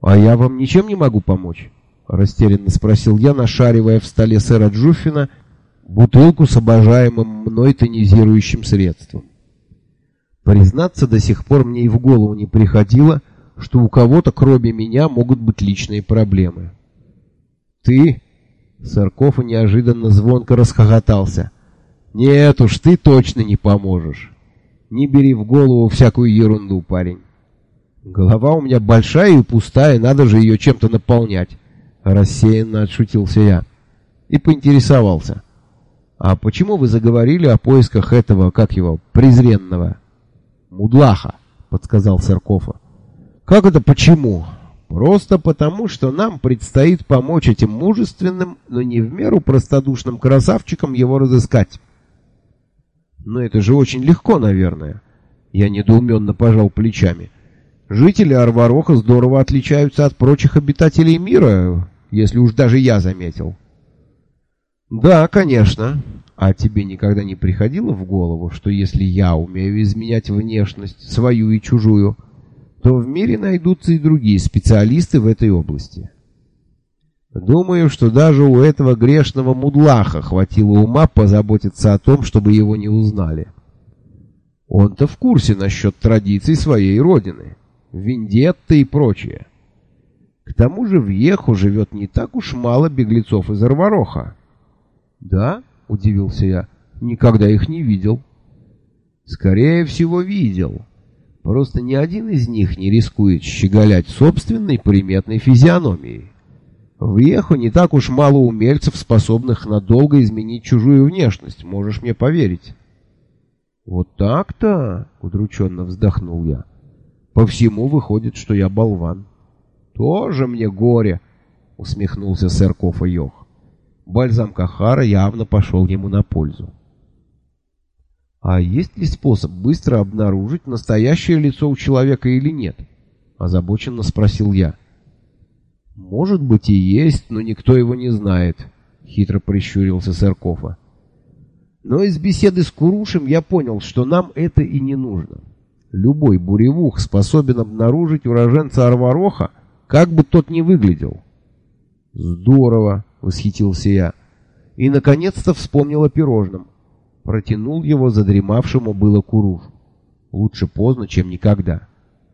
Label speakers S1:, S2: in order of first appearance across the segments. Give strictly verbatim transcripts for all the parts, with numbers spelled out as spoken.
S1: «А я вам ничем не могу помочь?» — растерянно спросил я, нашаривая в столе сэра Джуффина бутылку с обожаемым мной тонизирующим средством. Признаться, до сих пор мне и в голову не приходило, что у кого-то, кроме меня, могут быть личные проблемы. «Ты?» — сэр Кофа неожиданно звонко расхохотался. «Нет уж, ты точно не поможешь. Не бери в голову всякую ерунду, парень. Голова у меня большая и пустая, надо же ее чем-то наполнять». Рассеянно отшутился я и поинтересовался. «А почему вы заговорили о поисках этого, как его, презренного?» «Мудлаха», — подсказал сэр Кофа. «Как это почему?» «Просто потому, что нам предстоит помочь этим мужественным, но не в меру простодушным красавчикам его разыскать». «Но это же очень легко, наверное». Я недоуменно пожал плечами. «Жители Арвароха здорово отличаются от прочих обитателей мира, если уж даже я заметил». «Да, конечно. А тебе никогда не приходило в голову, что если я умею изменять внешность, свою и чужую, то в мире найдутся и другие специалисты в этой области? Думаю, что даже у этого грешного мудлаха хватило ума позаботиться о том, чтобы его не узнали. Он-то в курсе насчет традиций своей родины, вендетты и прочее. К тому же в Йеху живет не так уж мало беглецов из Арвароха». «Да?» — удивился я. «Никогда их не видел». «Скорее всего, видел. Просто ни один из них не рискует щеголять собственной приметной физиономией. В Йеху не так уж мало умельцев, способных надолго изменить чужую внешность, можешь мне поверить». «Вот так-то?» — удрученно вздохнул я. «По всему выходит, что я болван». «Тоже мне горе!» — усмехнулся сэр Кофа Йох. Бальзам Кахара явно пошел ему на пользу. «А есть ли способ быстро обнаружить, настоящее лицо у человека или нет?» — озабоченно спросил я. «Может быть и есть, но никто его не знает», — хитро прищурился сэр Кофа. «Но из беседы с Курушем я понял, что нам это и не нужно. Любой буревух способен обнаружить уроженца Арвароха, как бы тот ни выглядел». «Здорово!» — восхитился я. И, наконец-то, вспомнил о пирожном. Протянул его задремавшему было Курушу. Лучше поздно, чем никогда.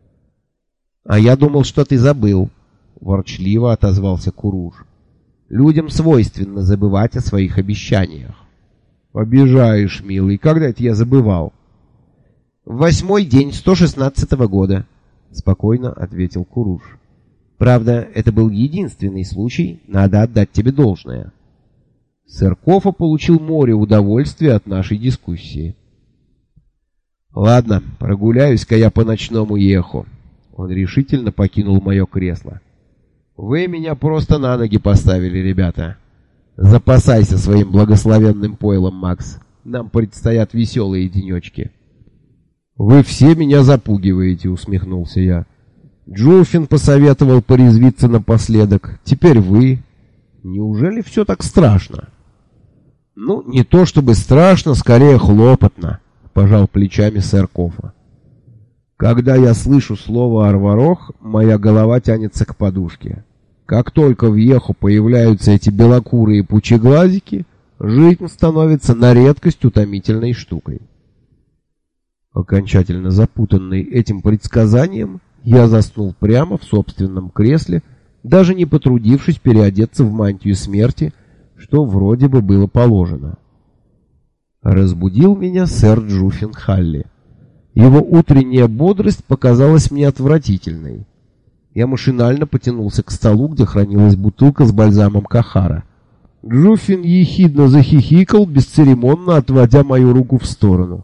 S1: «А я думал, что ты забыл», — ворчливо отозвался Куруш. «Людям свойственно забывать о своих обещаниях». «Обижаешь, милый, когда это я забывал?» «В восьмой день сто шестнадцатого года», — спокойно ответил Куруш. «Правда, это был единственный случай, надо отдать тебе должное». Сэр Кофа получил море удовольствия от нашей дискуссии. «Ладно, прогуляюсь-ка я по ночному Йеху». Он решительно покинул мое кресло. «Вы меня просто на ноги поставили, ребята. Запасайся своим благословенным пойлом, Макс. Нам предстоят веселые денечки». «Вы все меня запугиваете», — усмехнулся я. «Джуффин посоветовал порезвиться напоследок. Теперь вы. Неужели все так страшно?» «Ну, не то чтобы страшно, скорее хлопотно», — пожал плечами сэр Кофа. «Когда я слышу слово «Арварох», моя голова тянется к подушке. Как только в Йеху появляются эти белокурые пучеглазики, жизнь становится на редкость утомительной штукой». Окончательно запутанный этим предсказанием, я заснул прямо в собственном кресле, даже не потрудившись переодеться в мантию смерти, что вроде бы было положено. Разбудил меня сэр Джуффин Халли. Его утренняя бодрость показалась мне отвратительной. Я машинально потянулся к столу, где хранилась бутылка с бальзамом Кахара. Джуффин ехидно захихикал, бесцеремонно отводя мою руку в сторону.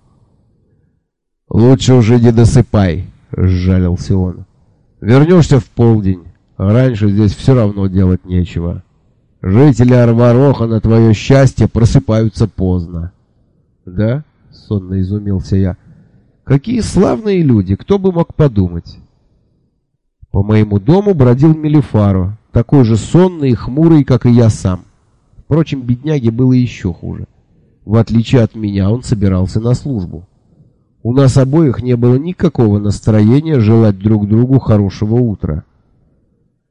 S1: «Лучше уже не досыпай», — сжалился он. «Вернешься в полдень, а раньше здесь все равно делать нечего. Жители Арвароха, на твое счастье, просыпаются поздно». «Да?» — сонно изумился я. «Какие славные люди, кто бы мог подумать?» По моему дому бродил Мелифаро, такой же сонный и хмурый, как и я сам. Впрочем, бедняге было еще хуже. В отличие от меня, он собирался на службу. У нас обоих не было никакого настроения желать друг другу хорошего утра.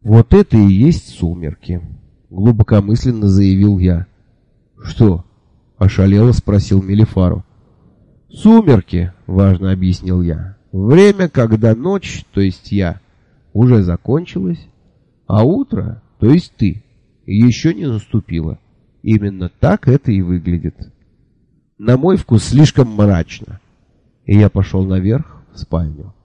S1: Вот это и есть сумерки, глубокомысленно заявил я. Что? Ошалело спросил Мелифару. Сумерки, важно объяснил я. Время, когда ночь, то есть я, уже закончилась, а утро, то есть ты, еще не наступило. Именно так это и выглядит. На мой вкус слишком мрачно. И я пошел наверх в спальню.